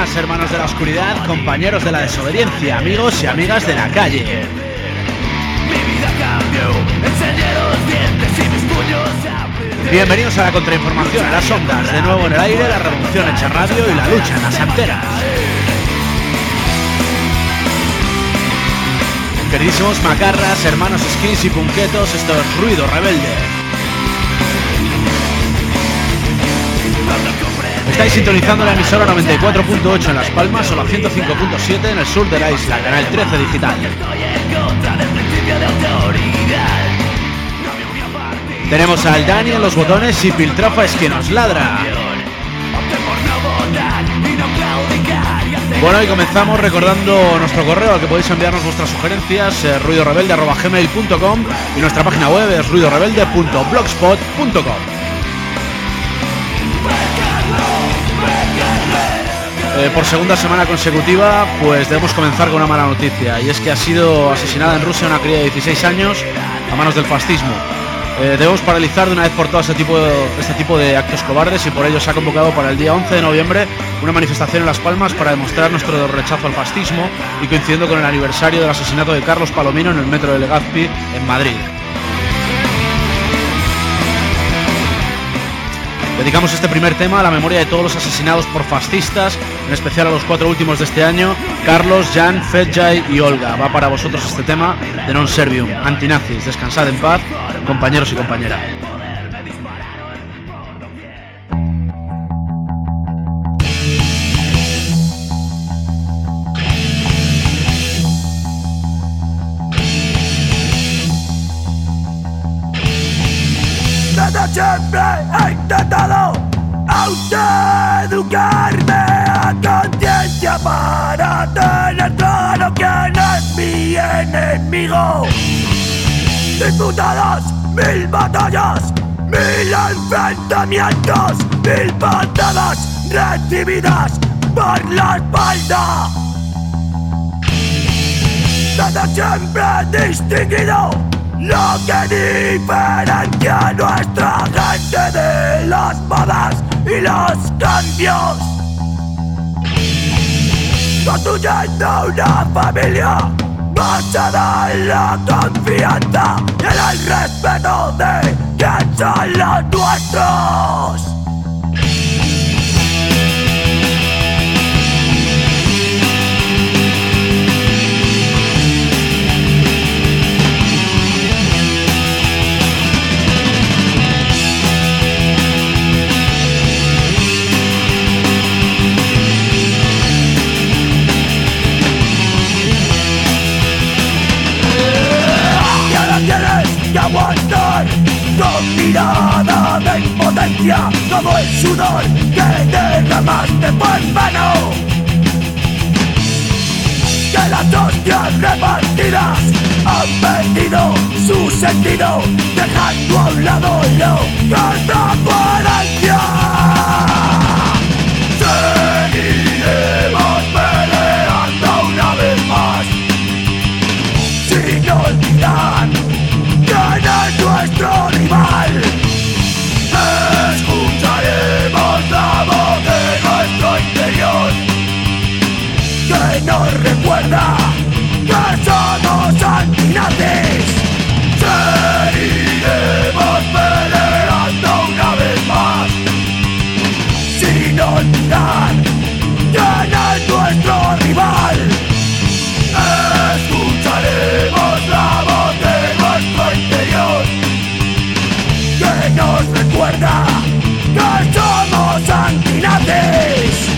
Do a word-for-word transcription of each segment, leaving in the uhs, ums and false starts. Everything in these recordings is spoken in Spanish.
buenas, hermanos de la oscuridad, compañeros de la desobediencia, amigos y amigas de la calle. Bienvenidos a la contrainformación, a las ondas, de nuevo en el aire, la revolución hecha radio y la lucha en las antenas. Queridísimos macarras, hermanos skins y punquetos, esto es Ruido Rebelde. Estáis sintonizando la emisora noventa y cuatro punto ocho en Las Palmas o la ciento cinco punto siete en el sur de la isla, canal trece digital. Tenemos al Dani en los botones y Piltrafa es quien nos ladra. Bueno, y comenzamos recordando nuestro correo al que podéis enviarnos vuestras sugerencias, eh, ruido rebelde arroba gmail punto com, y nuestra página web es ruido rebelde punto blogspot punto com. Eh, por segunda semana consecutiva, pues debemos comenzar con una mala noticia, y es que ha sido asesinada en Rusia una cría de dieciséis años a manos del fascismo. Eh, debemos paralizar de una vez por todas este tipo, de, este tipo de actos cobardes, y por ello se ha convocado para el día once de noviembre una manifestación en Las Palmas para demostrar nuestro rechazo al fascismo, y coincidiendo con el aniversario del asesinato de Carlos Palomino en el metro de Legazpi en Madrid. Dedicamos este primer tema a la memoria de todos los asesinados por fascistas, en especial a los cuatro últimos de este año, Carlos, Jan, Fedjay y Olga. Va para vosotros este tema de Non Servium, antinazis, descansad en paz, compañeros y compañeras. Desde siempre he intentado autoeducarme a conciencia para tener claro quién es mi enemigo. Disputadas mil batallas, mil enfrentamientos, mil patadas recibidas por la espalda. Desde siempre he distinguido lo que diferencia a nuestra gente de las modas y los cambios. Construyendo una familia basada en la confianza y en el respeto de quien son los nuestros. Aguantar con mirada de impotencia como el sudor que derramaste por mano. Que las hostias repartidas han perdido su sentido, dejando a un lado lo que transparencia. Seguiremos peleando una vez más, sin olvidar quién es nuestro rival. Escucharemos la voz de nuestro interior, que nos recuerda que somos antinazis. Seguiremos peleando una vez más, sin olvidar quién es nuestro rival. Escucharemos la voz de nuestro interior, que nos recuerda que somos antinazis.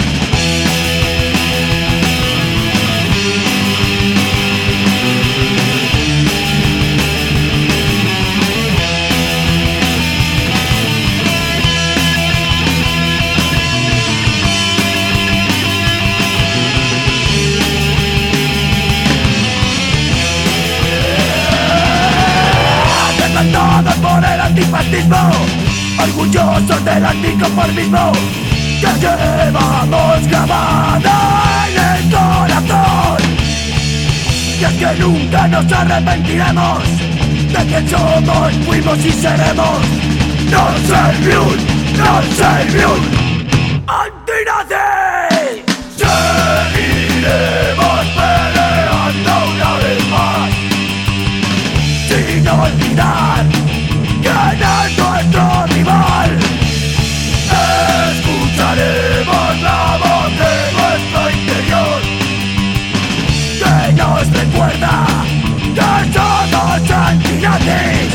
Todos por el antifascismo, orgullosos del anticonformismo que llevamos grabada en el corazón. Y es que nunca nos arrepentiremos de que somos, fuimos y seremos. Non Servium, Non Servium, antinazi. Seguiremos peleando una vez más, sin olvidar quién es nuestro rival. Escucharemos la voz de nuestro interior, que nos recuerda que somos antinazis.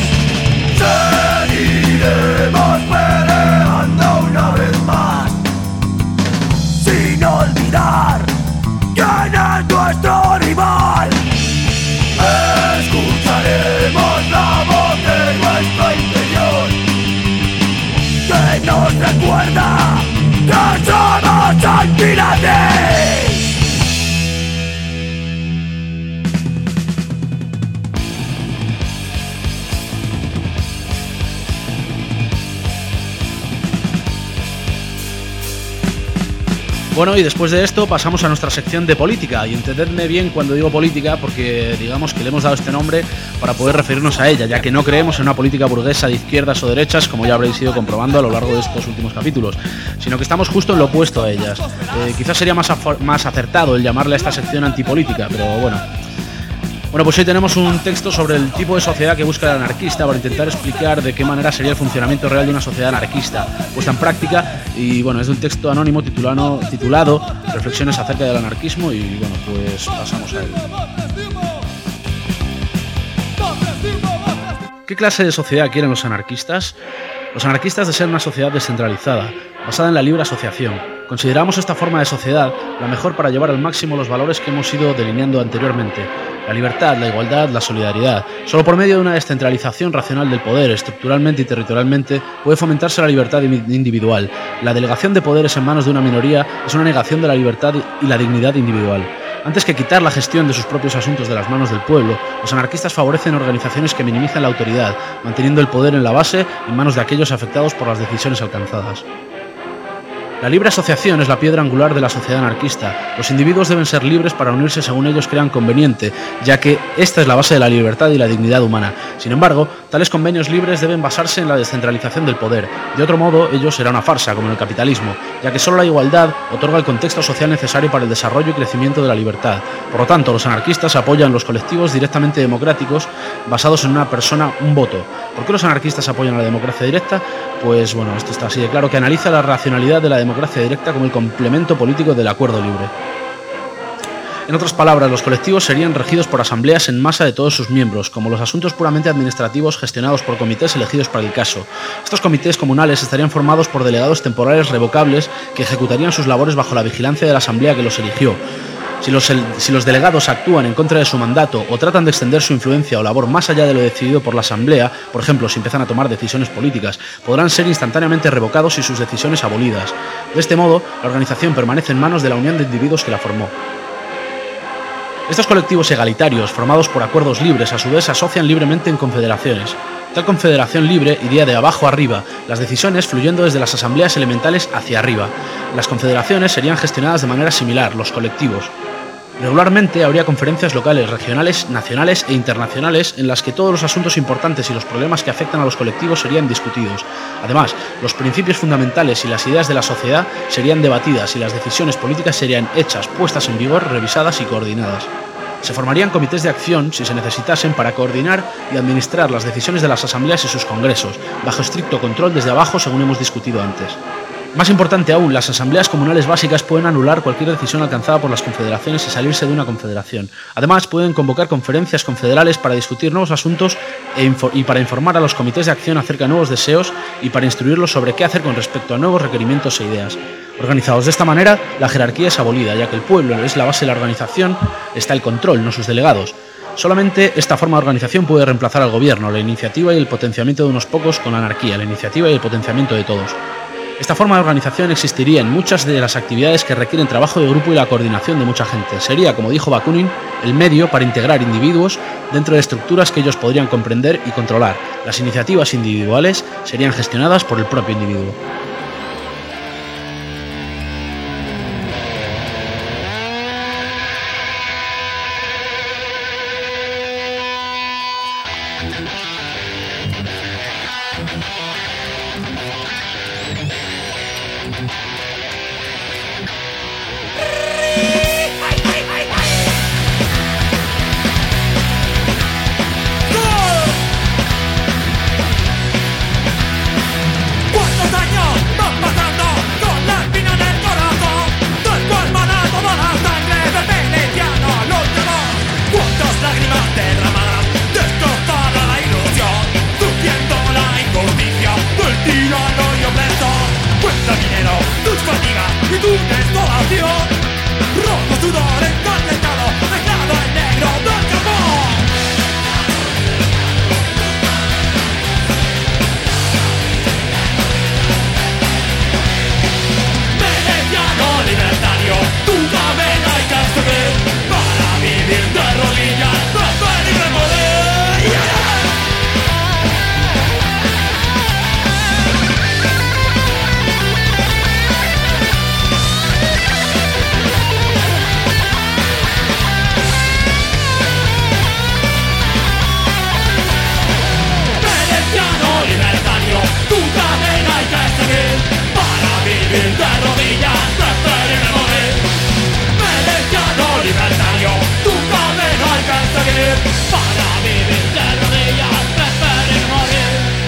Seguiremos peleando una vez más, sin olvidar quién es nuestro rival. Escucharemos la voz de nuestro interior, que nos recuerda que somos antinazis. Bueno, y después de esto pasamos a nuestra sección de política, y entendedme bien cuando digo política porque digamos que le hemos dado este nombre para poder referirnos a ella, ya que no creemos en una política burguesa de izquierdas o derechas, como ya habréis ido comprobando a lo largo de estos últimos capítulos, sino que estamos justo en lo opuesto a ellas. Eh, quizás sería más, más acertado el llamarle a esta sección antipolítica, pero bueno. Bueno, pues hoy tenemos un texto sobre el tipo de sociedad que busca el anarquista para intentar explicar de qué manera sería el funcionamiento real de una sociedad anarquista, puesta en práctica, y bueno, es de un texto anónimo titulado, titulado Reflexiones acerca del anarquismo, y bueno, pues pasamos a él. ¿Qué clase de sociedad quieren los anarquistas? Los anarquistas desean una sociedad descentralizada, basada en la libre asociación. Consideramos esta forma de sociedad la mejor para llevar al máximo los valores que hemos ido delineando anteriormente: la libertad, la igualdad, la solidaridad. Solo por medio de una descentralización racional del poder, estructuralmente y territorialmente, puede fomentarse la libertad individual. La delegación de poderes en manos de una minoría es una negación de la libertad y la dignidad individual. Antes que quitar la gestión de sus propios asuntos de las manos del pueblo, los anarquistas favorecen organizaciones que minimizan la autoridad, manteniendo el poder en la base en manos de aquellos afectados por las decisiones alcanzadas. La libre asociación es la piedra angular de la sociedad anarquista. Los individuos deben ser libres para unirse según ellos crean conveniente, ya que esta es la base de la libertad y la dignidad humana. Sin embargo, tales convenios libres deben basarse en la descentralización del poder. De otro modo, ello será una farsa, como en el capitalismo, ya que solo la igualdad otorga el contexto social necesario para el desarrollo y crecimiento de la libertad. Por lo tanto, los anarquistas apoyan los colectivos directamente democráticos basados en una persona, un voto. ¿Por qué los anarquistas apoyan a la democracia directa? Pues bueno, esto está así de claro, que analiza la racionalidad de la democracia directa como el complemento político del acuerdo libre. En otras palabras, los colectivos serían regidos por asambleas en masa de todos sus miembros, como los asuntos puramente administrativos gestionados por comités elegidos para el caso. Estos comités comunales estarían formados por delegados temporales revocables que ejecutarían sus labores bajo la vigilancia de la asamblea que los eligió. Si los, si los delegados actúan en contra de su mandato o tratan de extender su influencia o labor más allá de lo decidido por la asamblea, por ejemplo, si empiezan a tomar decisiones políticas, podrán ser instantáneamente revocados y sus decisiones abolidas. De este modo, la organización permanece en manos de la unión de individuos que la formó. Estos colectivos egalitarios, formados por acuerdos libres, a su vez se asocian libremente en confederaciones. Tal confederación libre iría de abajo arriba, las decisiones fluyendo desde las asambleas elementales hacia arriba. Las confederaciones serían gestionadas de manera similar, los colectivos. Regularmente habría conferencias locales, regionales, nacionales e internacionales en las que todos los asuntos importantes y los problemas que afectan a los colectivos serían discutidos. Además, los principios fundamentales y las ideas de la sociedad serían debatidas y las decisiones políticas serían hechas, puestas en vigor, revisadas y coordinadas. Se formarían comités de acción, si se necesitasen, para coordinar y administrar las decisiones de las asambleas y sus congresos, bajo estricto control desde abajo, según hemos discutido antes. Más importante aún, las asambleas comunales básicas pueden anular cualquier decisión alcanzada por las confederaciones y salirse de una confederación. Además, pueden convocar conferencias confederales para discutir nuevos asuntos e y para informar a los comités de acción acerca de nuevos deseos y para instruirlos sobre qué hacer con respecto a nuevos requerimientos e ideas. Organizados de esta manera, la jerarquía es abolida, ya que el pueblo es la base de la organización, está el control, no sus delegados. Solamente esta forma de organización puede reemplazar al gobierno, la iniciativa y el potenciamiento de unos pocos con la anarquía, la iniciativa y el potenciamiento de todos. Esta forma de organización existiría en muchas de las actividades que requieren trabajo de grupo y la coordinación de mucha gente. Sería, como dijo Bakunin, el medio para integrar individuos dentro de estructuras que ellos podrían comprender y controlar. Las iniciativas individuales serían gestionadas por el propio individuo. lágrimas derramadas, destrozada la ilusión, sufriendo la injusticia del tirano y opresor. Cuenta dinero, tus fatigas y tu desolación, rojo sudor encarnetado, mezclado en negro del carbón. Veneciano libertario, tu cabeza hay que seguir para vivir de rodillas, preferir el poder. Yeah. Libertario, tu cadena hay que seguir para vivir de rodillas, preferir morir. Veneciano libertario, tu cadena hay que seguir para vivir de rodillas, preferir morir.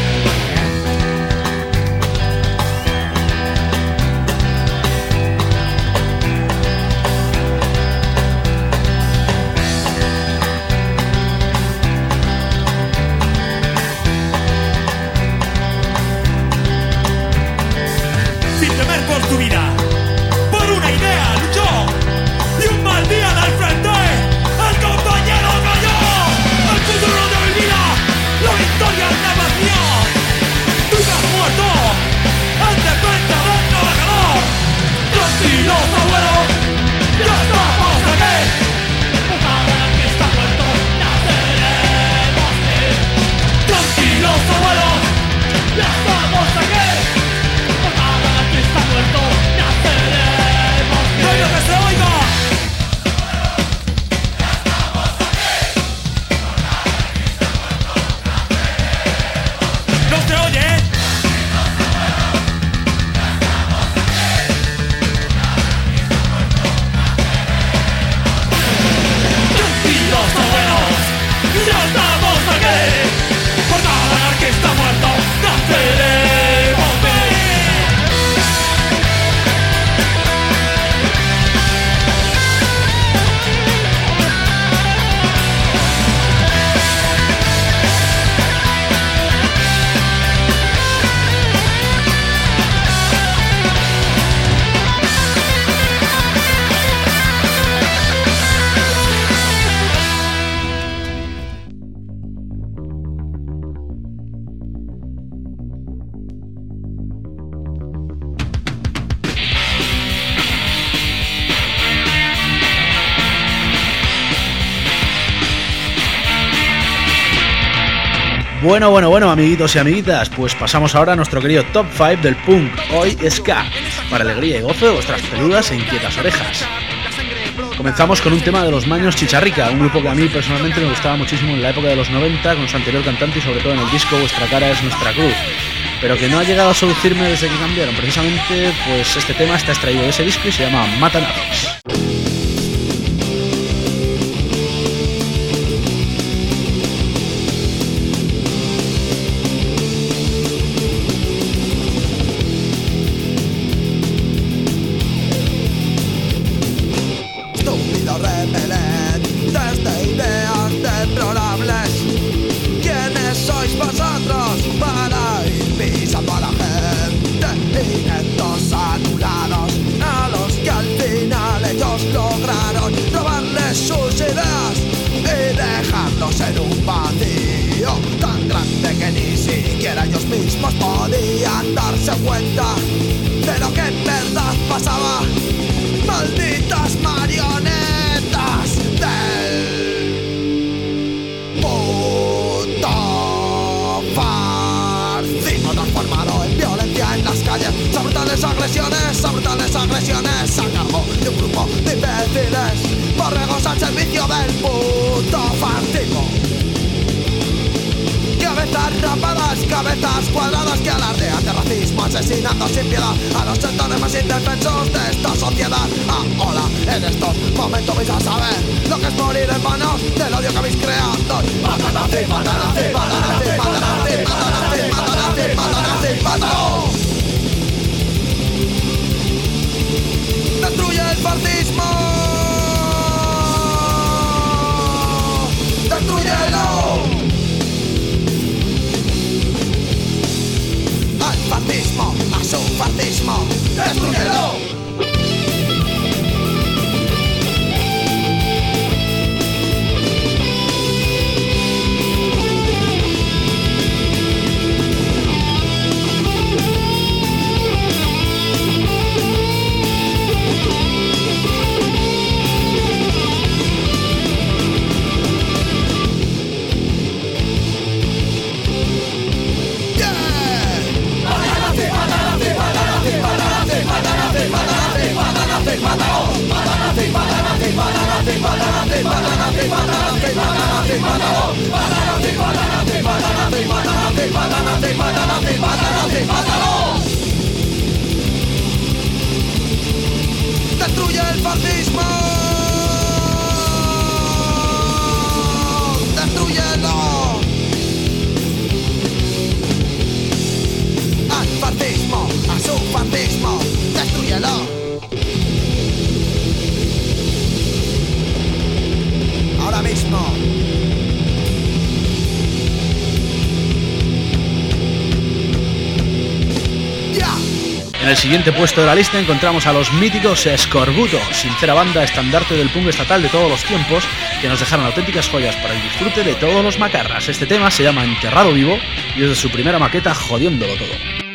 Por tu vida, por una idea luchó, y un mal día del frente el compañero cayó. El futuro de mi vida, la victoria es la pasión. Tú te has muerto en defensa del trabajador. Tranquilos abuelos, ya estamos aquí. Ahora que está muerto, naceremos aquí. Tranquilos abuelos, ya estamos aquí. Está muerto, naceremos. ¡Oiga que se oiga! ¿No se oye? Tranquilos abuelos, ya estamos aquí. Por cada que está muerto, naceremos. Bueno, bueno, bueno, amiguitos y amiguitas, pues pasamos ahora a nuestro querido Top cinco del punk. Hoy ska, para alegría y gozo de vuestras peludas e inquietas orejas. Comenzamos con un tema de los Maños Chicharrica, un grupo que a mí personalmente me gustaba muchísimo en la época de los noventa, con su anterior cantante y sobre todo en el disco Vuestra cara es nuestra cruz, pero que no ha llegado a seducirme desde que cambiaron. Precisamente, pues este tema está extraído de ese disco y se llama Matanazos. Asesinando sin piedad a los sectores más indefensos de esta sociedad. Ahora, en estos momentos vais a saber lo que es morir en manos del odio que habéis creado. Matan a ti, matan a ti, matan a ti, matan a ti, matan a ti, matan a ti, matan a ti, mátalo. Destruye el fascismo. Destruye nazi, mata nazi, mata nazi, mata nazi, mata nazi, mata nazi, mata nazi, mata nazi, mata nazi, mátalo. Destruye el fascismo. Destruyelo. Al fascismo, a su fascismo, destruyelo. Ahora mismo. En el siguiente puesto de la lista encontramos a los míticos Scorbuto, sincera banda estandarte del punk estatal de todos los tiempos, que nos dejaron auténticas joyas para el disfrute de todos los macarras. Este tema se llama Enterrado Vivo y es de su primera maqueta, Jodiéndolo Todo.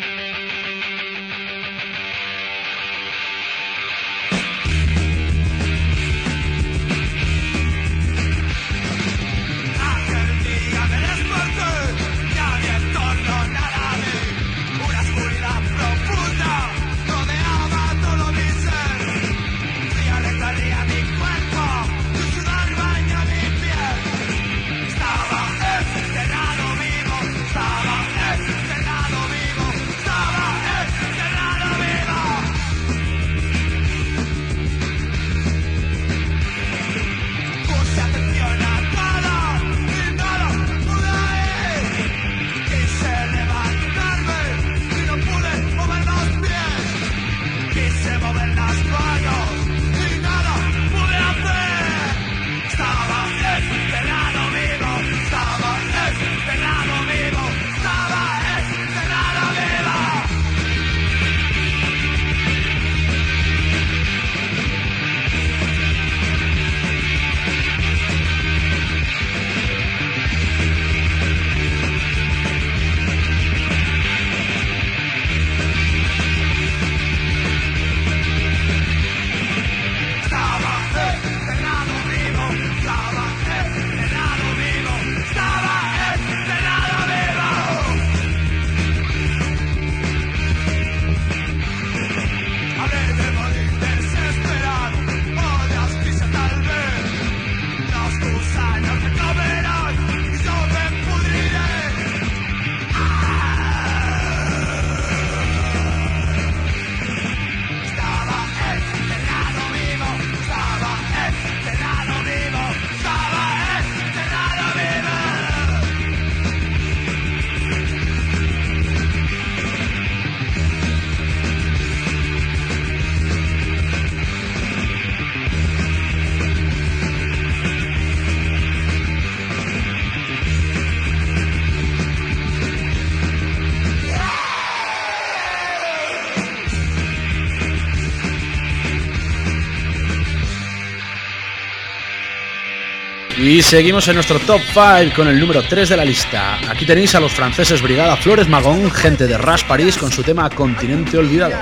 Y seguimos en nuestro top cinco con el número tres de la lista. Aquí tenéis a los franceses Brigada Flores Magón, gente de Ras París, con su tema Continente Olvidado.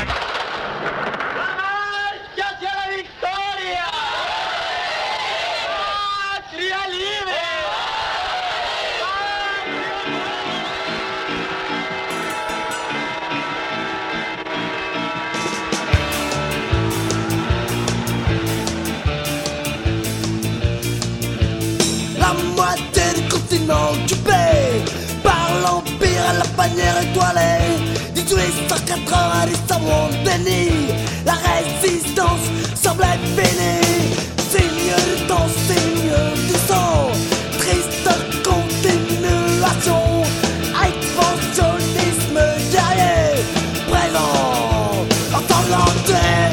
Occupé par l'empire à la bannière étoilée. dix-huit cent quatre-vingt-dix à mon déni, la résistance semblait finie. Signe du temps, signe du sang, triste continuation. Expansionnisme guerrier, présent, ensanglanté.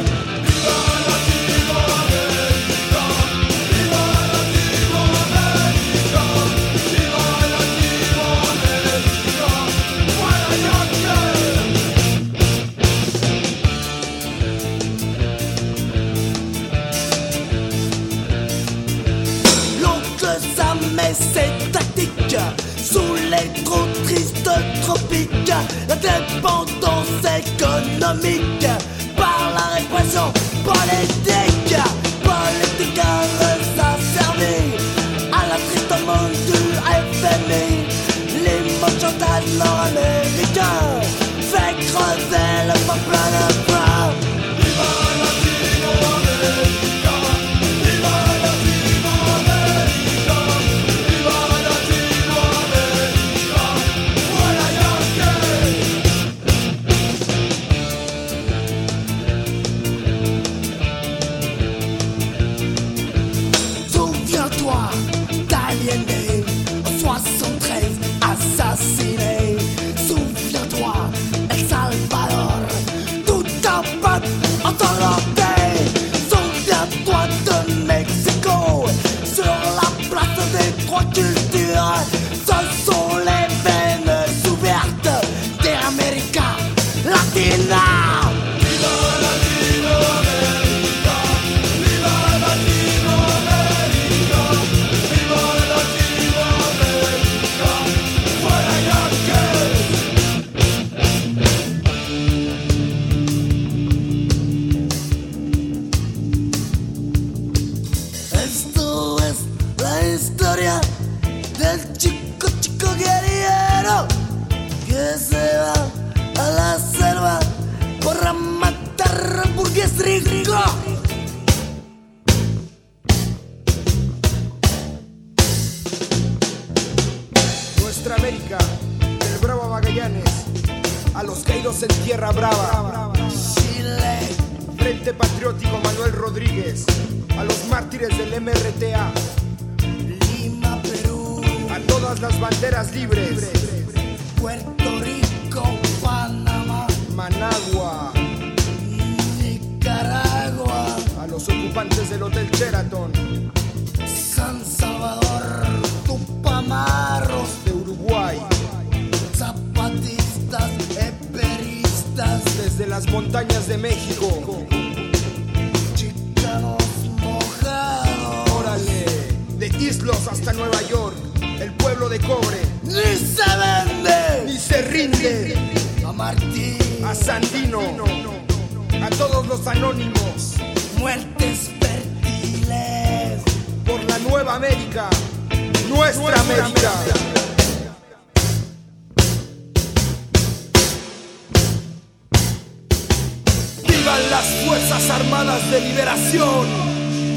Mais c'est tactique, sous les trop tristes tropiques, la dépendance économique par la répression politique. Politique réservée à la triste monde du F M I. L'immense chantage nord-américain fait creuser le peuple de pain. Viva Latinoamérica, viva Latinoamérica, viva assassiné. Souviens-toi, El Salvador, tout un peuple ensanglanté. Souviens-toi de Mexico, sur la place des trois cultures. Ce sont les veines ouvertes des Américains Latinas. Del chico, chico guerrillero que se va a la selva por matar al burgués rico. Nuestra América, del bravo Magallanes a los caídos en tierra brava. Chile, Frente Patriótico Manuel Rodríguez, a los mártires del M R T A. A todas las banderas libres, Puerto Rico, Panamá, Managua, Nicaragua, a los ocupantes del Hotel Sheraton, San Salvador, Tupamaros, de Uruguay, zapatistas, eperistas, desde las montañas de México, chicanos mojados, órale, de Islos hasta Nueva York, el pueblo de cobre ni se vende, ni se rinde. a Martín, A Sandino, a todos los anónimos, muertes fértiles, por la nueva América, nuestra América. ¡Vivan las Fuerzas Armadas de Liberación!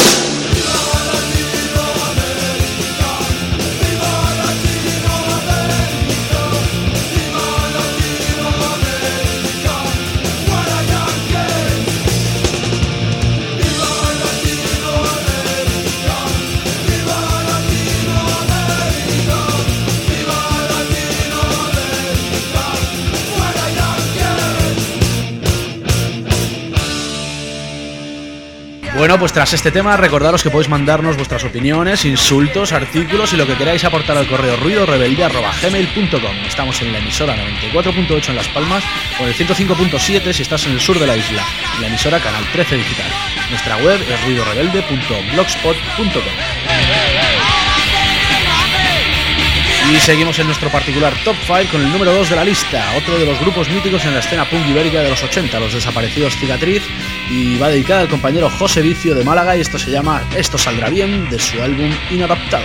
Bueno, pues tras este tema, recordaros que podéis mandarnos vuestras opiniones, insultos, artículos y lo que queráis aportar al correo ruido rebelde arroba gmail punto com. Estamos en la emisora noventa y cuatro punto ocho en Las Palmas o en el ciento cinco punto siete si estás en el sur de la isla, en la emisora Canal trece Digital. Nuestra web es ruido rebelde punto blogspot punto com. Y seguimos en nuestro particular Top cinco con el número dos de la lista, otro de los grupos míticos en la escena punk ibérica de los ochenta, los desaparecidos Cicatriz, y va dedicada al compañero José Vicio de Málaga, y esto se llama Esto saldrá bien, de su álbum Inadaptados.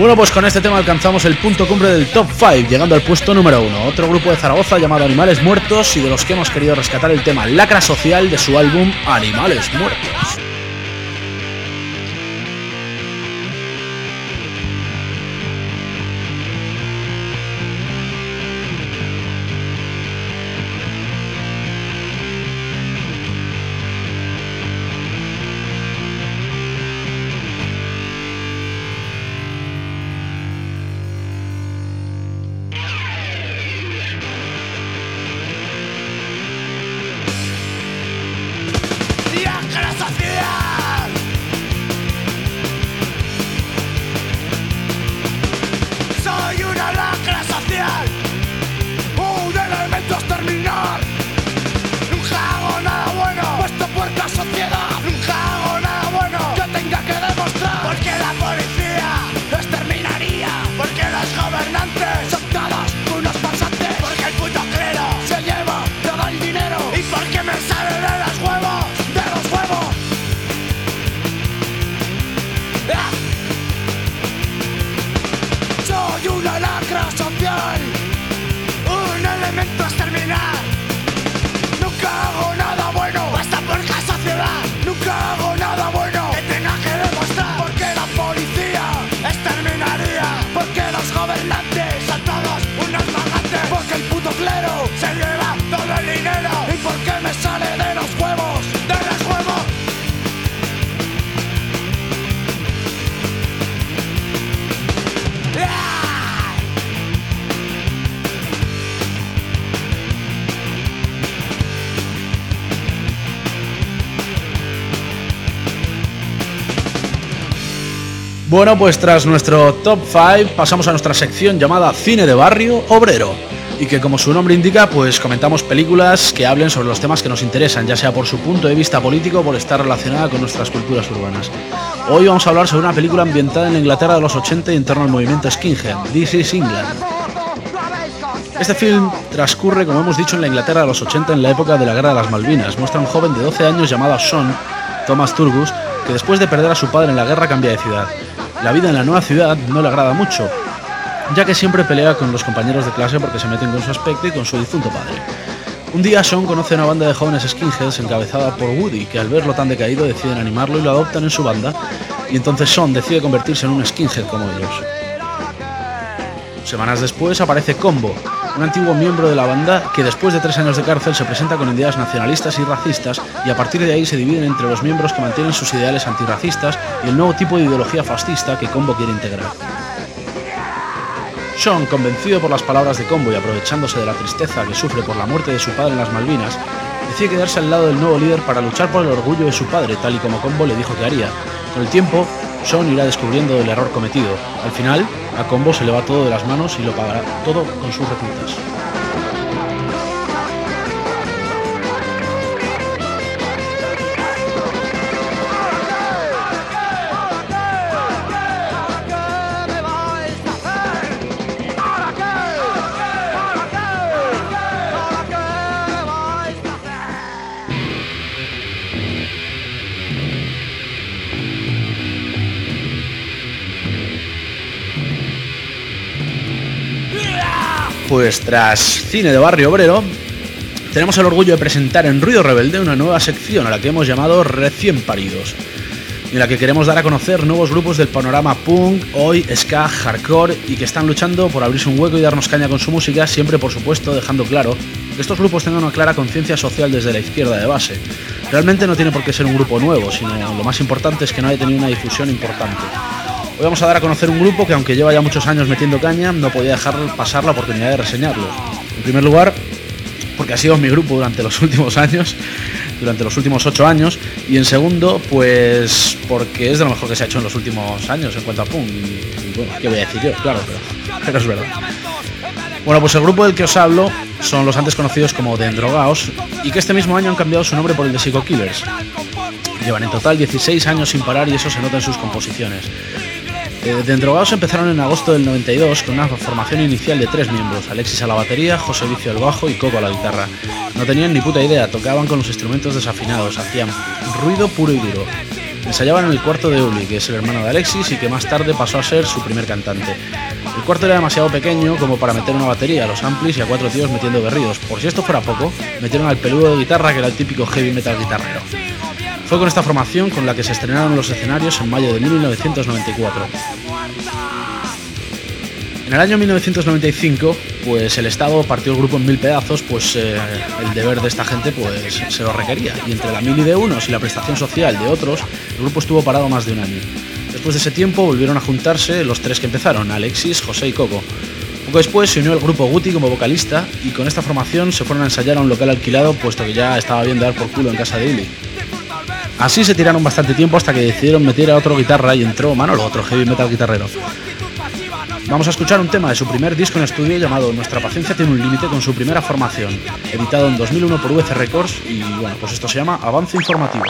Bueno, pues con este tema alcanzamos el punto cumbre del Top cinco, llegando al puesto número uno. Otro grupo de Zaragoza llamado Animales Muertos y de los que hemos querido rescatar el tema Lacra Social de su álbum Animales Muertos. Bueno, pues tras nuestro Top cinco pasamos a nuestra sección llamada Cine de Barrio Obrero, y que, como su nombre indica, pues comentamos películas que hablen sobre los temas que nos interesan, ya sea por su punto de vista político o por estar relacionada con nuestras culturas urbanas. Hoy vamos a hablar sobre una película ambientada en la Inglaterra de los ochenta y en torno al movimiento skinhead, This is England. Este film transcurre, como hemos dicho, en la Inglaterra de los ochenta, en la época de la Guerra de las Malvinas. Muestra a un joven de doce años llamado Sean Thomas Turgus, que después de perder a su padre en la guerra cambia de ciudad. La vida en la nueva ciudad no le agrada mucho, ya que siempre pelea con los compañeros de clase porque se meten con su aspecto y con su difunto padre. Un día Sean conoce a una banda de jóvenes skinheads encabezada por Woody, que al verlo tan decaído deciden animarlo y lo adoptan en su banda, y entonces Sean decide convertirse en un skinhead como ellos. Semanas después aparece Combo, un antiguo miembro de la banda que después de tres años de cárcel se presenta con ideas nacionalistas y racistas, y a partir de ahí se dividen entre los miembros que mantienen sus ideales antirracistas y el nuevo tipo de ideología fascista que Combo quiere integrar. Sean, convencido por las palabras de Combo y aprovechándose de la tristeza que sufre por la muerte de su padre en las Malvinas, decide quedarse al lado del nuevo líder para luchar por el orgullo de su padre, tal y como Combo le dijo que haría. Con el tiempo, Sean irá descubriendo el error cometido. Al final, a Combo se le va todo de las manos y lo pagará todo con sus reclutas. Pues tras Cine de Barrio Obrero, tenemos el orgullo de presentar en Ruido Rebelde una nueva sección a la que hemos llamado Recién Paridos, en la que queremos dar a conocer nuevos grupos del panorama punk, oi, ska, hardcore, y que están luchando por abrirse un hueco y darnos caña con su música, siempre por supuesto dejando claro que estos grupos tengan una clara conciencia social desde la izquierda de base. Realmente no tiene por qué ser un grupo nuevo, sino lo más importante es que no haya tenido una difusión importante. Hoy vamos a dar a conocer un grupo que, aunque lleva ya muchos años metiendo caña, no podía dejar pasar la oportunidad de reseñarlo. En primer lugar, porque ha sido mi grupo durante los últimos años, durante los últimos ocho años, y en segundo, pues porque es de lo mejor que se ha hecho en los últimos años en cuanto a punk. Y, y bueno, ¿qué voy a decir yo? Claro, pero, pero es verdad. Bueno, pues el grupo del que os hablo son los antes conocidos como The Endrogaos, y que este mismo año han cambiado su nombre por el de Psycho Killers. Llevan en total dieciséis años sin parar y eso se nota en sus composiciones. The Endrogaos empezaron en agosto del noventa y dos con una formación inicial de tres miembros: Alexis a la batería, José Vicio al bajo y Coco a la guitarra. No tenían ni puta idea, tocaban con los instrumentos desafinados, hacían ruido puro y duro. Ensayaban en el cuarto de Uli, que es el hermano de Alexis y que más tarde pasó a ser su primer cantante. El cuarto era demasiado pequeño como para meter una batería, los amplis y a cuatro tíos metiendo berridos. Por si esto fuera poco, metieron al peludo de guitarra, que era el típico heavy metal guitarrero. Fue con esta formación con la que se estrenaron los escenarios en mayo de mil novecientos noventa y cuatro. En el año mil novecientos noventa y cinco, pues el Estado partió el grupo en mil pedazos, pues eh, el deber de esta gente pues se lo requería. Y entre la mili de unos y la prestación social de otros, el grupo estuvo parado más de un año. Después de ese tiempo volvieron a juntarse los tres que empezaron, Alexis, José y Coco. Poco después se unió el grupo Guti como vocalista y con esta formación se fueron a ensayar a un local alquilado, puesto que ya estaba bien de dar por culo en casa de Ili. Así se tiraron bastante tiempo hasta que decidieron meter a otro guitarra y entró Manolo, otro heavy metal guitarrero. Vamos a escuchar un tema de su primer disco en estudio llamado Nuestra paciencia tiene un límite, con su primera formación, editado en dos mil uno por V C Records, y bueno, pues esto se llama Avance Informativo.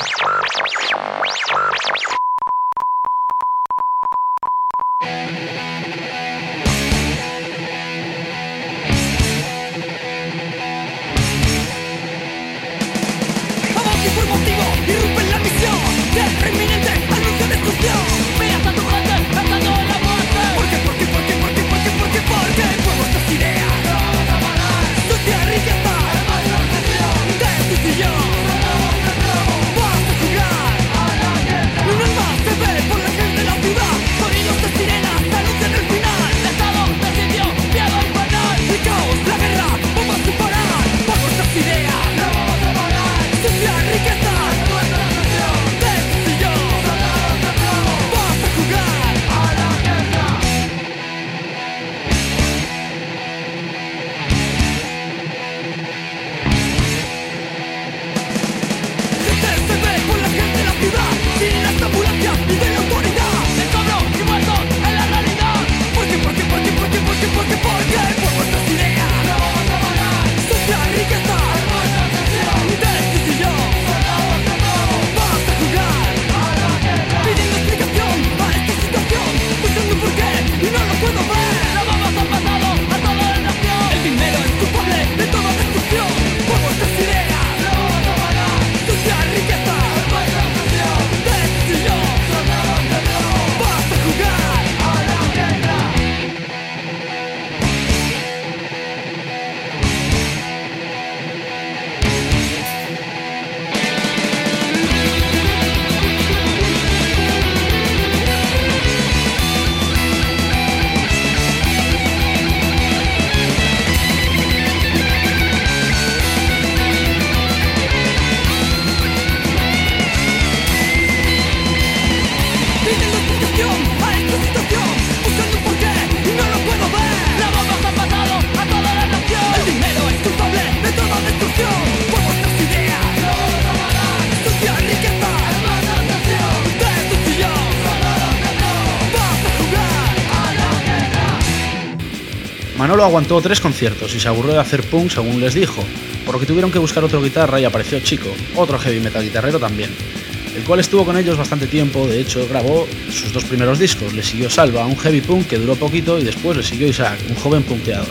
Manolo aguantó tres conciertos y se aburrió de hacer punk según les dijo, por lo que tuvieron que buscar otro guitarra y apareció Chico, otro heavy metal guitarrero también, el cual estuvo con ellos bastante tiempo. De hecho grabó sus dos primeros discos. Le siguió Salva, un heavy punk que duró poquito, y después le siguió Isaac, un joven punkeador.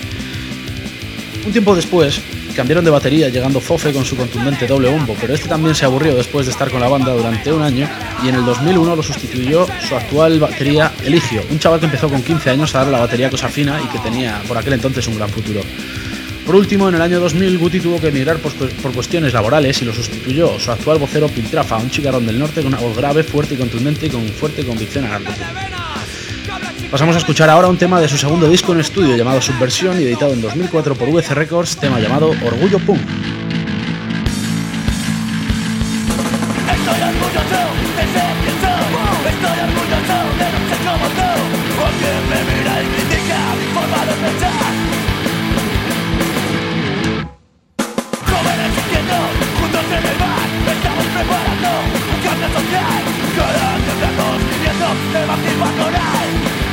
Un tiempo después cambiaron de batería, llegando Fofe con su contundente doble bombo, pero este también se aburrió después de estar con la banda durante un año, y en el dos mil uno lo sustituyó su actual batería Eligio, un chaval que empezó con quince años a dar la batería cosa fina y que tenía por aquel entonces un gran futuro. Por último, en el año dos mil, Guti tuvo que emigrar por, por cuestiones laborales y lo sustituyó su actual vocero Piltrafa, un chicarrón del norte con una voz grave, fuerte y contundente y con fuerte convicción anarcopunk. Pasamos a escuchar ahora un tema de su segundo disco en estudio llamado Subversión y editado en dos mil cuatro por V C Records, tema llamado Orgullo Punk. Estoy orgulloso de ser quien soy, estoy orgulloso de no ser como tú, porque me mira y critica mi forma de pensar. Jóvenes sintiendo, juntos en el bar, estamos preparando un cambio social, cada año estamos viviendo de emancipación coral.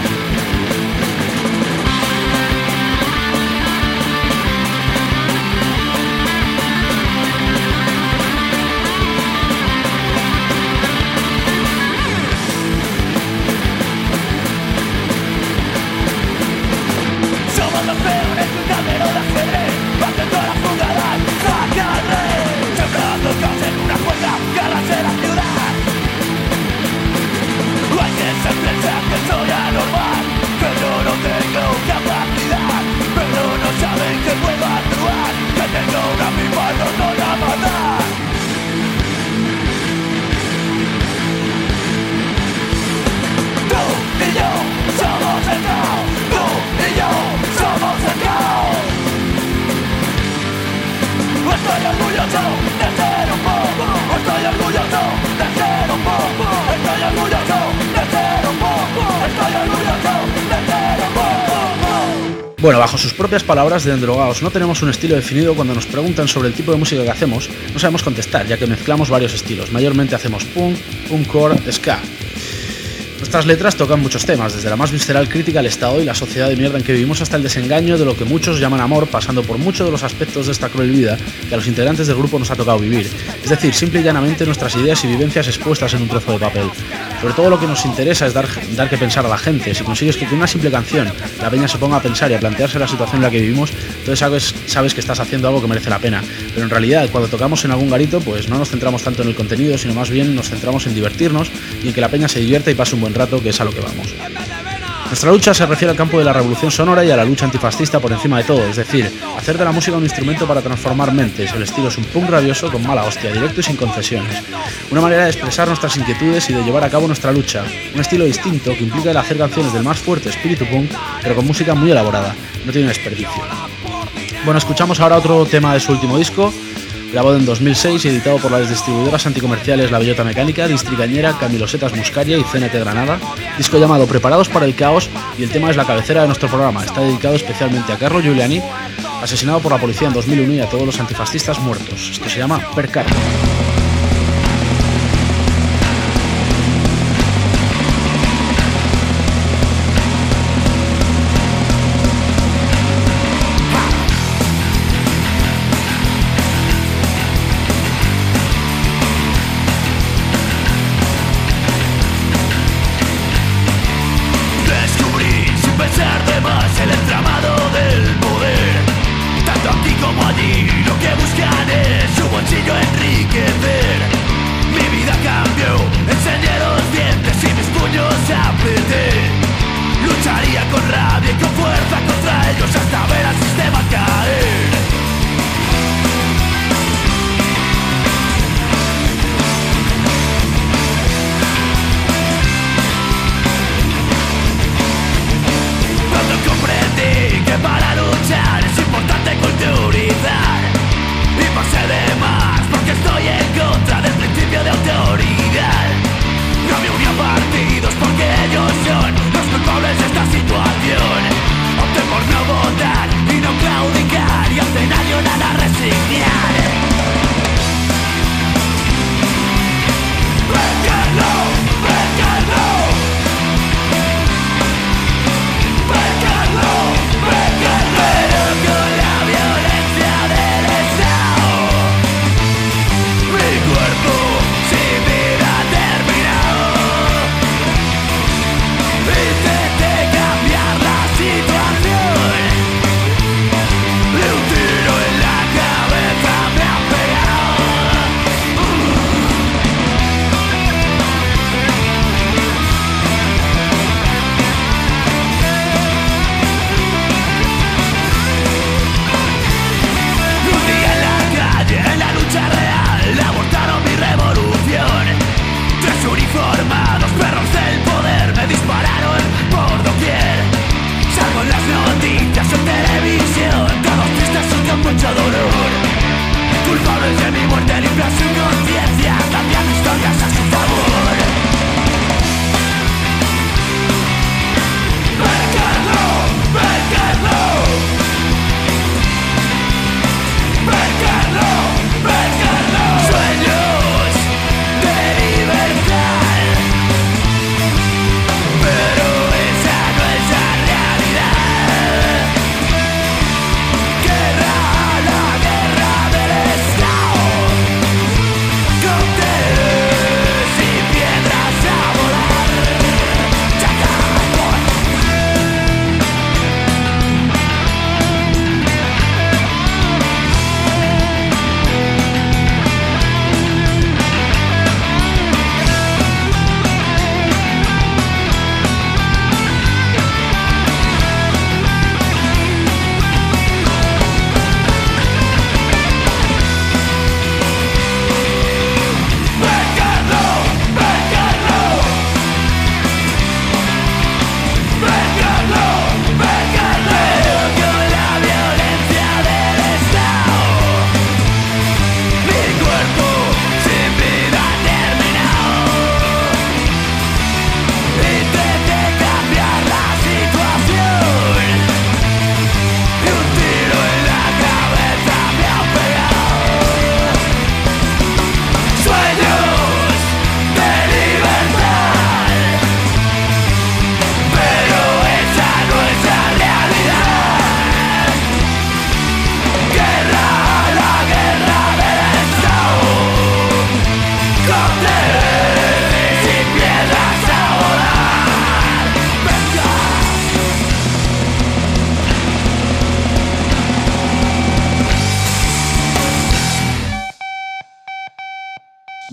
Somos los peores de un tablero de ajedrez, baten todas las jugadas, saca al rey, sembrando caos en una cuerda que arrase la ciudad. Bueno, bajo sus propias palabras de Endrogados, no tenemos un estilo definido. Cuando nos preguntan sobre el tipo de música que hacemos, no sabemos contestar, ya que mezclamos varios estilos. Mayormente hacemos punk, punkcore, ska. Nuestras letras tocan muchos temas, desde la más visceral crítica al estado y la sociedad de mierda en que vivimos hasta el desengaño de lo que muchos llaman amor, pasando por muchos de los aspectos de esta cruel vida que a los integrantes del grupo nos ha tocado vivir. Es decir, simple y llanamente nuestras ideas y vivencias expuestas en un trozo de papel. Sobre todo lo que nos interesa es dar, dar que pensar a la gente. Si consigues que con una simple canción la peña se ponga a pensar y a plantearse la situación en la que vivimos, entonces sabes, sabes que estás haciendo algo que merece la pena. Pero en realidad, cuando tocamos en algún garito, pues no nos centramos tanto en el contenido, sino más bien nos centramos en divertirnos y en que la peña se divierta y pase un buen rato, que es a lo que vamos. Nuestra lucha se refiere al campo de la revolución sonora y a la lucha antifascista por encima de todo, es decir, hacer de la música un instrumento para transformar mentes. El estilo es un punk rabioso con mala hostia, directo y sin concesiones. Una manera de expresar nuestras inquietudes y de llevar a cabo nuestra lucha. Un estilo distinto que implica el hacer canciones del más fuerte espíritu punk, pero con música muy elaborada. No tiene desperdicio. Bueno, escuchamos ahora otro tema de su último disco, grabado en dos mil seis y editado por las distribuidoras anticomerciales La Bellota Mecánica, Districañera, Camilosetas Muscaria y C N T Granada. Disco llamado Preparados para el Caos, y el tema es la cabecera de nuestro programa. Está dedicado especialmente a Carlo Giuliani, asesinado por la policía en dos mil uno, y a todos los antifascistas muertos. Esto se llama Per Carlo. Lo que buscan es su bolsillo Enrique.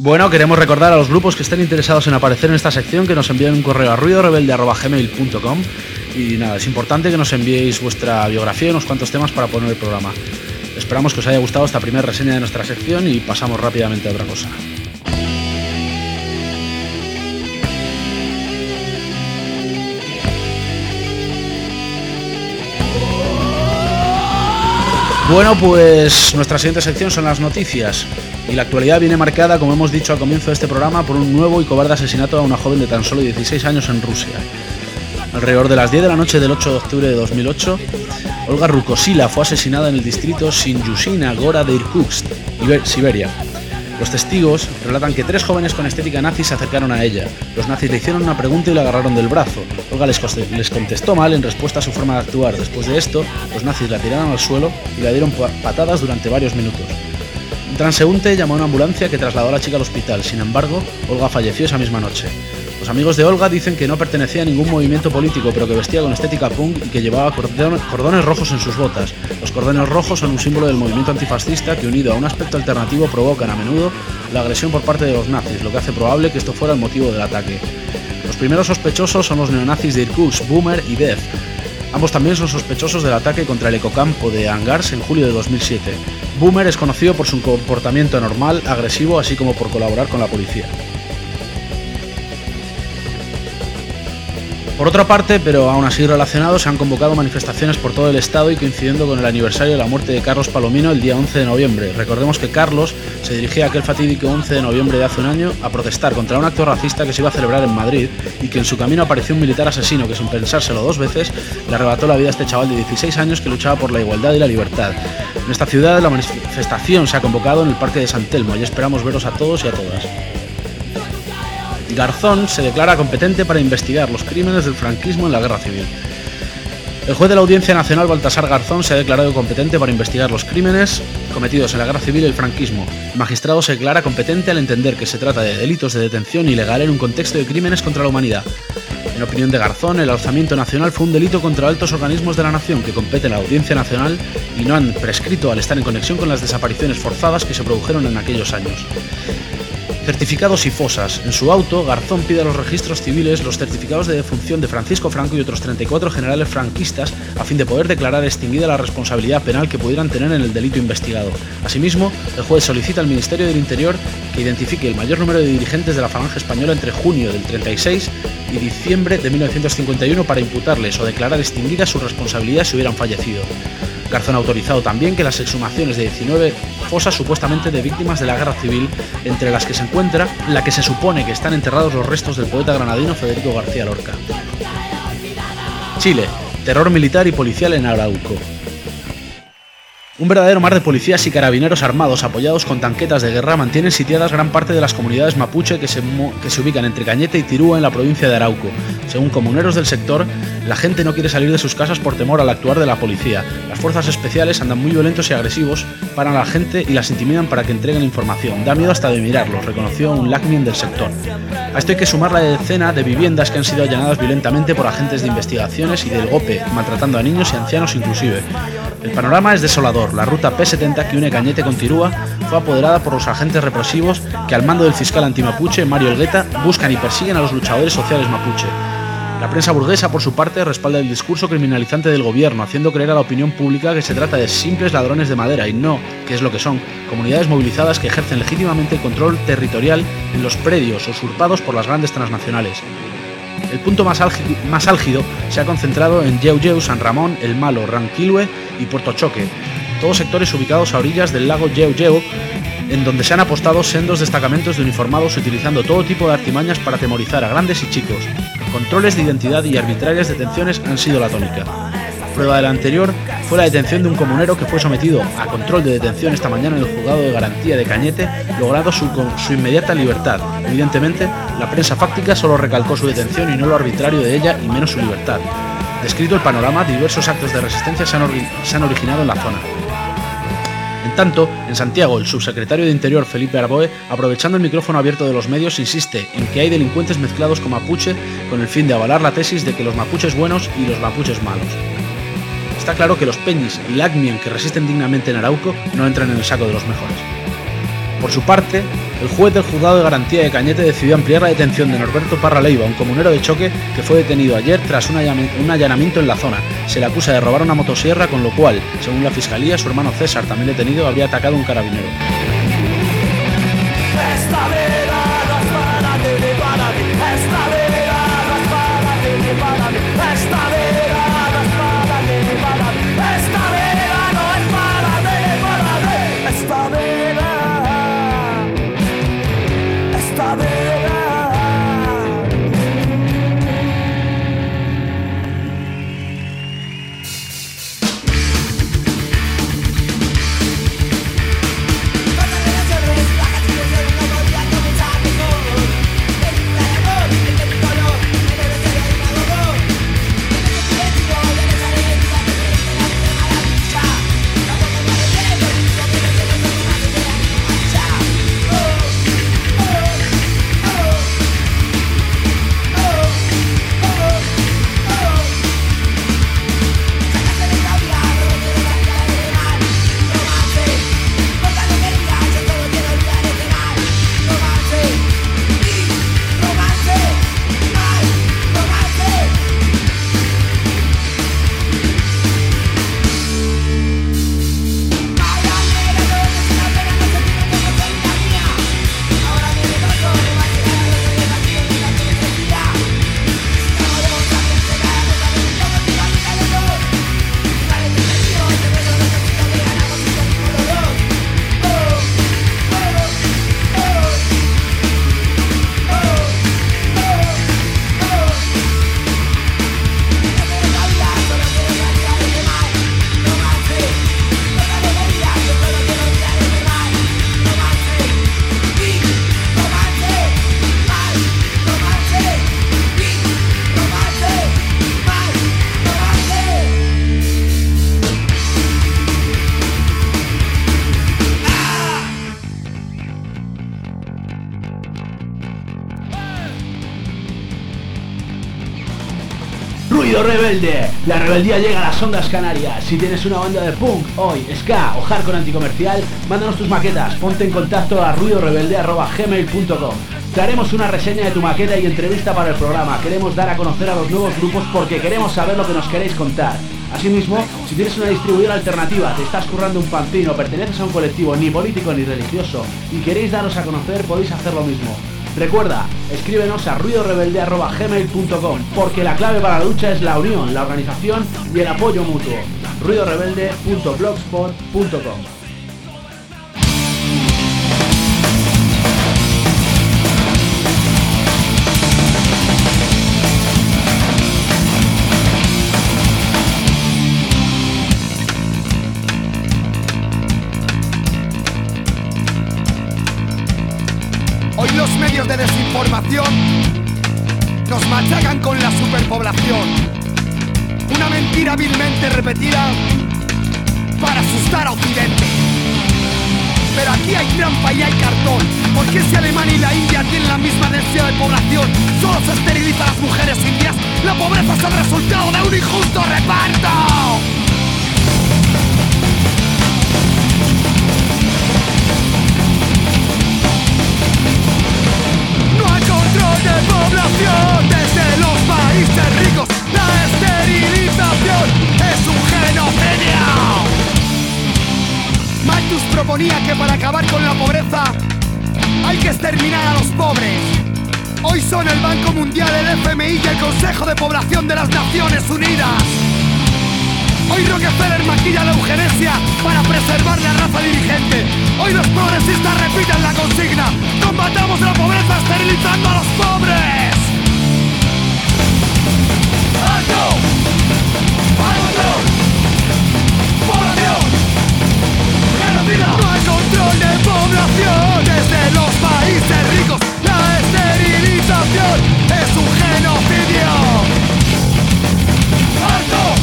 Bueno, queremos recordar a los grupos que estén interesados en aparecer en esta sección que nos envíen un correo a ruido rebelde arroba gmail punto com y nada, es importante que nos enviéis vuestra biografía y unos cuantos temas para poner el programa. Esperamos que os haya gustado esta primera reseña de nuestra sección y pasamos rápidamente a otra cosa. Bueno, pues nuestra siguiente sección son las noticias y la actualidad viene marcada, como hemos dicho al comienzo de este programa, por un nuevo y cobarde asesinato a una joven de tan solo dieciséis años en Rusia. Alrededor de las diez de la noche del ocho de octubre de dos mil ocho, Olga Rukosila fue asesinada en el distrito Sinjushina Gora de Irkutsk, Siberia. Los testigos relatan que tres jóvenes con estética nazi se acercaron a ella. Los nazis le hicieron una pregunta y la agarraron del brazo. Olga les contestó mal en respuesta a su forma de actuar. Después de esto, los nazis la tiraron al suelo y la dieron patadas durante varios minutos. Un transeúnte llamó a una ambulancia que trasladó a la chica al hospital. Sin embargo, Olga falleció esa misma noche. Los amigos de Olga dicen que no pertenecía a ningún movimiento político, pero que vestía con estética punk y que llevaba cordones rojos en sus botas. Los cordones rojos son un símbolo del movimiento antifascista que, unido a un aspecto alternativo, provocan a menudo la agresión por parte de los nazis, lo que hace probable que esto fuera el motivo del ataque. Los primeros sospechosos son los neonazis de Irkutsk, Boomer y Dev. Ambos también son sospechosos del ataque contra el ecocampo de Angars en julio de dos mil siete. Boomer es conocido por su comportamiento anormal, agresivo, así como por colaborar con la policía. Por otra parte, pero aún así relacionados, se han convocado manifestaciones por todo el estado y coincidiendo con el aniversario de la muerte de Carlos Palomino el día once de noviembre. Recordemos que Carlos se dirigía aquel fatídico once de noviembre de hace un año a protestar contra un acto racista que se iba a celebrar en Madrid y que en su camino apareció un militar asesino que, sin pensárselo dos veces, le arrebató la vida a este chaval de dieciséis años que luchaba por la igualdad y la libertad. En esta ciudad la manifestación se ha convocado en el Parque de San Telmo y esperamos veros a todos y a todas. Garzón se declara competente para investigar los crímenes del franquismo en la Guerra Civil. El juez de la Audiencia Nacional, Baltasar Garzón, se ha declarado competente para investigar los crímenes cometidos en la Guerra Civil y el franquismo. El magistrado se declara competente al entender que se trata de delitos de detención ilegal en un contexto de crímenes contra la humanidad. En opinión de Garzón, el alzamiento nacional fue un delito contra altos organismos de la nación que competen a la Audiencia Nacional y no han prescrito al estar en conexión con las desapariciones forzadas que se produjeron en aquellos años. Certificados y fosas. En su auto, Garzón pide a los registros civiles los certificados de defunción de Francisco Franco y otros treinta y cuatro generales franquistas a fin de poder declarar extinguida la responsabilidad penal que pudieran tener en el delito investigado. Asimismo, el juez solicita al Ministerio del Interior que identifique el mayor número de dirigentes de la Falange Española entre junio del treinta y seis y diciembre de mil novecientos cincuenta y uno para imputarles o declarar extinguida su responsabilidad si hubieran fallecido. Garzón ha autorizado también que las exhumaciones de diecinueve fosas supuestamente de víctimas de la Guerra Civil, entre las que se encuentra la que se supone que están enterrados los restos del poeta granadino Federico García Lorca. Chile. Terror militar y policial en Arauco. Un verdadero mar de policías y carabineros armados apoyados con tanquetas de guerra mantienen sitiadas gran parte de las comunidades mapuche que se, que se ubican entre Cañete y Tirúa en la provincia de Arauco. Según comuneros del sector, la gente no quiere salir de sus casas por temor al actuar de la policía. Las fuerzas especiales andan muy violentos y agresivos, paran a la gente y las intimidan para que entreguen información. Da miedo hasta de mirarlos, reconoció un lacmien del sector. A esto hay que sumar la decena de viviendas que han sido allanadas violentamente por agentes de investigaciones y del GOPE, maltratando a niños y ancianos inclusive. El panorama es desolador. La ruta P setenta que une Cañete con Tirúa fue apoderada por los agentes represivos que, al mando del fiscal antimapuche, Mario Elgueta, buscan y persiguen a los luchadores sociales mapuche. La prensa burguesa, por su parte, respalda el discurso criminalizante del gobierno, haciendo creer a la opinión pública que se trata de simples ladrones de madera y no, que es lo que son, comunidades movilizadas que ejercen legítimamente el control territorial en los predios usurpados por las grandes transnacionales. El punto más, álgido, más álgido se ha concentrado en Yeu Yeu, San Ramón, El Malo, Ranquilue y Puerto Choque, todos sectores ubicados a orillas del lago Yeu Yeu, en donde se han apostado sendos destacamentos de uniformados utilizando todo tipo de artimañas para atemorizar a grandes y chicos. Controles de identidad y arbitrarias detenciones han sido la tónica. Prueba de la anterior fue la detención de un comunero que fue sometido a control de detención esta mañana en el juzgado de garantía de Cañete, logrando su, su inmediata libertad. Evidentemente, la prensa fáctica solo recalcó su detención y no lo arbitrario de ella y menos su libertad. Descrito el panorama, diversos actos de resistencia se han, se han originado en la zona. En tanto, en Santiago, el subsecretario de Interior Felipe Arboe, aprovechando el micrófono abierto de los medios, insiste en que hay delincuentes mezclados con mapuche con el fin de avalar la tesis de que los mapuches buenos y los mapuches malos. Está claro que los peñis y lacmien que resisten dignamente en Arauco no entran en el saco de los mejores. Por su parte, el juez del juzgado de garantía de Cañete decidió ampliar la detención de Norberto Parra Leiva, un comunero de choque que fue detenido ayer tras un allanamiento en la zona. Se le acusa de robar una motosierra, con lo cual, según la fiscalía, su hermano César, también detenido, habría atacado a un carabinero. Esta vida no es para ti ni para mí. Esta vida no es para ti ni para mí. Esta vida no es para ti ni para mí. Esta vida no es para ti ni para mí. Esta vida, esta vida. Ruido rebelde, la rebeldía llega a las ondas canarias. Si tienes una banda de punk, hoy, ska o hardcore anticomercial, mándanos tus maquetas, ponte en contacto a ruido rebelde arroba gmail punto com. Te haremos una reseña de tu maqueta y entrevista para el programa. Queremos dar a conocer a los nuevos grupos porque queremos saber lo que nos queréis contar. Asimismo, si tienes una distribuidora alternativa, te estás currando un fanzine o perteneces a un colectivo ni político ni religioso y queréis daros a conocer, podéis hacer lo mismo. Recuerda, escríbenos a ruido rebelde arroba gmail punto com, porque la clave para la lucha es la unión, la organización y el apoyo mutuo. ruido rebelde punto blogspot punto com. Hoy los medios de desinformación nos machacan con la superpoblación. Una mentira vilmente repetida para asustar a Occidente. Pero aquí hay trampa y hay cartón. ¿Por qué si Alemania y la India tienen la misma densidad de población, solo se esteriliza a las mujeres indias? La pobreza es el resultado de un injusto reparto. De población desde los países ricos. La esterilización es un genocidio. Malthus proponía que para acabar con la pobreza hay que exterminar a los pobres. Hoy son el Banco Mundial, el F M I y el Consejo de Población de las Naciones Unidas. Hoy Rockefeller maquilla la eugenesia para preservar la raza dirigente. Hoy los progresistas repiten la consigna: combatamos la pobreza esterilizando a los pobres. ¡Alto! ¡Alto! ¡Población! ¡Genocida! No hay control de población desde los países ricos. La esterilización es un genocidio. ¡Alto!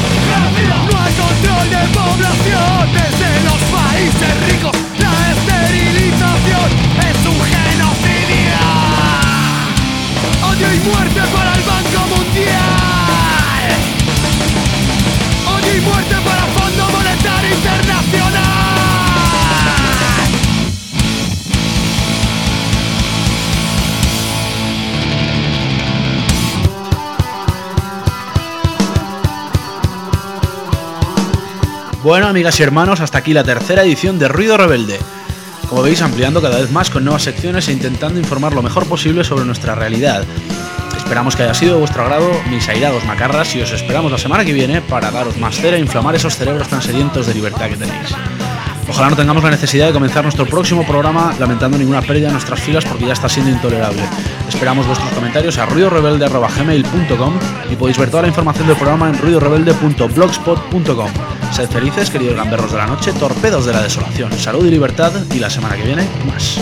No hay control de población desde los países ricos. La esterilización Bueno, amigas y hermanos, hasta aquí la tercera edición de Ruido Rebelde. Como veis, ampliando cada vez más con nuevas secciones e intentando informar lo mejor posible sobre nuestra realidad. Esperamos que haya sido de vuestro agrado, mis airados macarras, y os esperamos la semana que viene para daros más cera e inflamar esos cerebros tan sedientos de libertad que tenéis. Ojalá no tengamos la necesidad de comenzar nuestro próximo programa lamentando ninguna pérdida en nuestras filas porque ya está siendo intolerable. Esperamos vuestros comentarios a ruido rebelde arroba gmail punto com y podéis ver toda la información del programa en ruido rebelde punto blogspot punto com. Sed felices, queridos gamberros de la noche, torpedos de la desolación. Salud y libertad, y la semana que viene, más.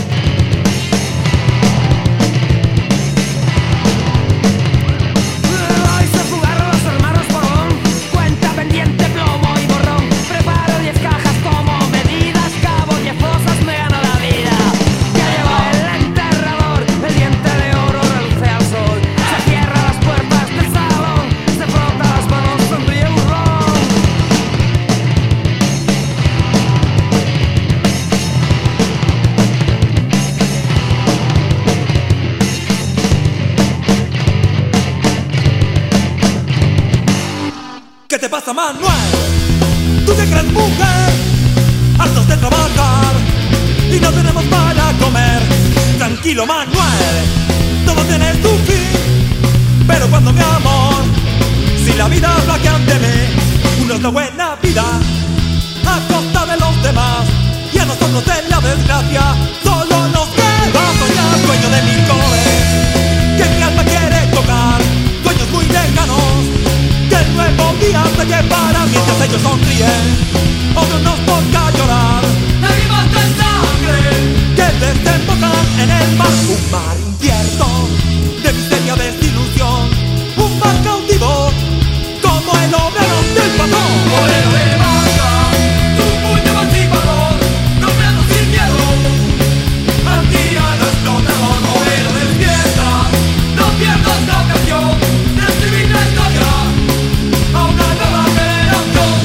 Manuel, ¿tú qué crees, mujer? Hartos de trabajar y no tenemos para comer. Tranquilo, Manuel, todo tiene su fin. Pero cuando mi amor, si la vida flaquea ante mí, uno es la buena vida a costa de los demás, y a nosotros en la desgracia solo nos queda soñar. Dueño de mil colores que mi alma quiere tocar, sueños muy lejanos que el nuevo día se llevará. Mientras ellos sonríen, otros nos toca llorar. Lágrimas de sangre que desembocan en el mar. Un mar incierto de miseria, desilusión. Un mar cautivo como el obrero del patrón. Obrero de marca, tu puño emancipador, nombrando sin miedo al tirano explotador. Obrero despierta, no pierdas la ocasión de escribir la historia a una nueva generación.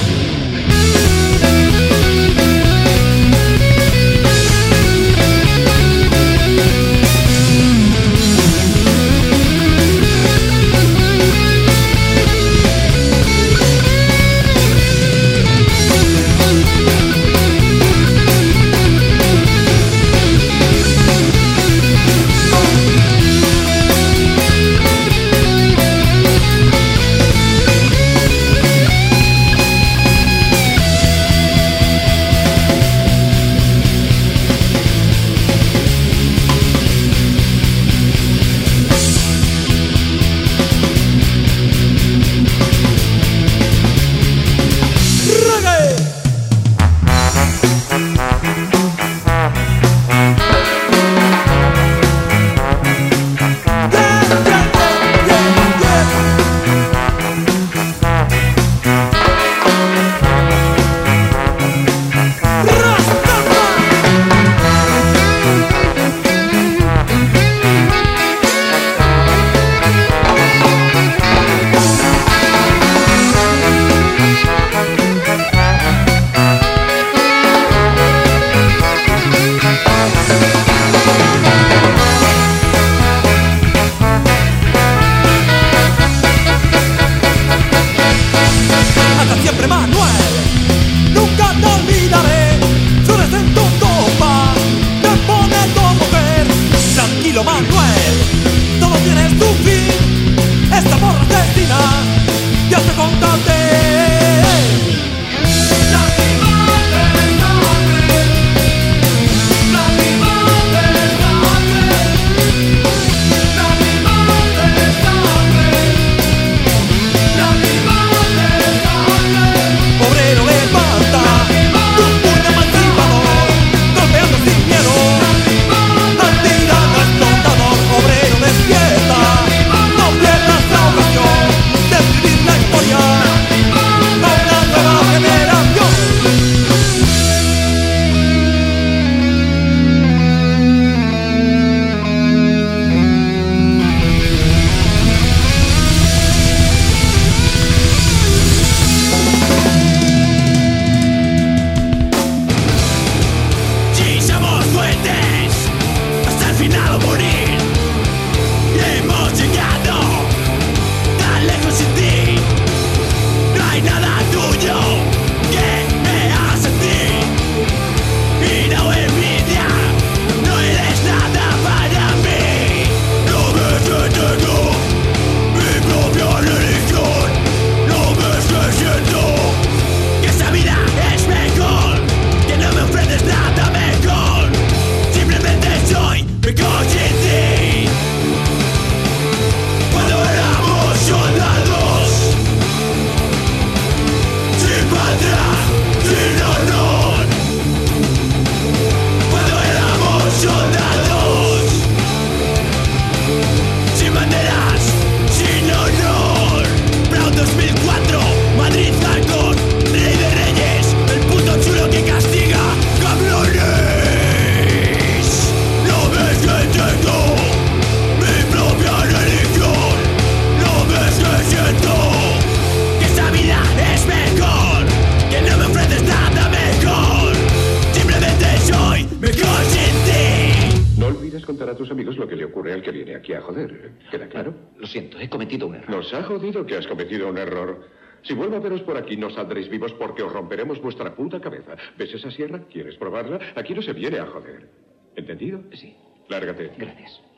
contar a tus amigos lo que le ocurre al que viene aquí a joder. ¿Queda claro? Lo siento, he cometido un error. Nos ha jodido que has cometido un error. Si vuelvo a veros por aquí, no saldréis vivos porque os romperemos vuestra puta cabeza. ¿Ves esa sierra? ¿Quieres probarla? Aquí no se viene a joder. ¿Entendido? Sí. Lárgate. Gracias.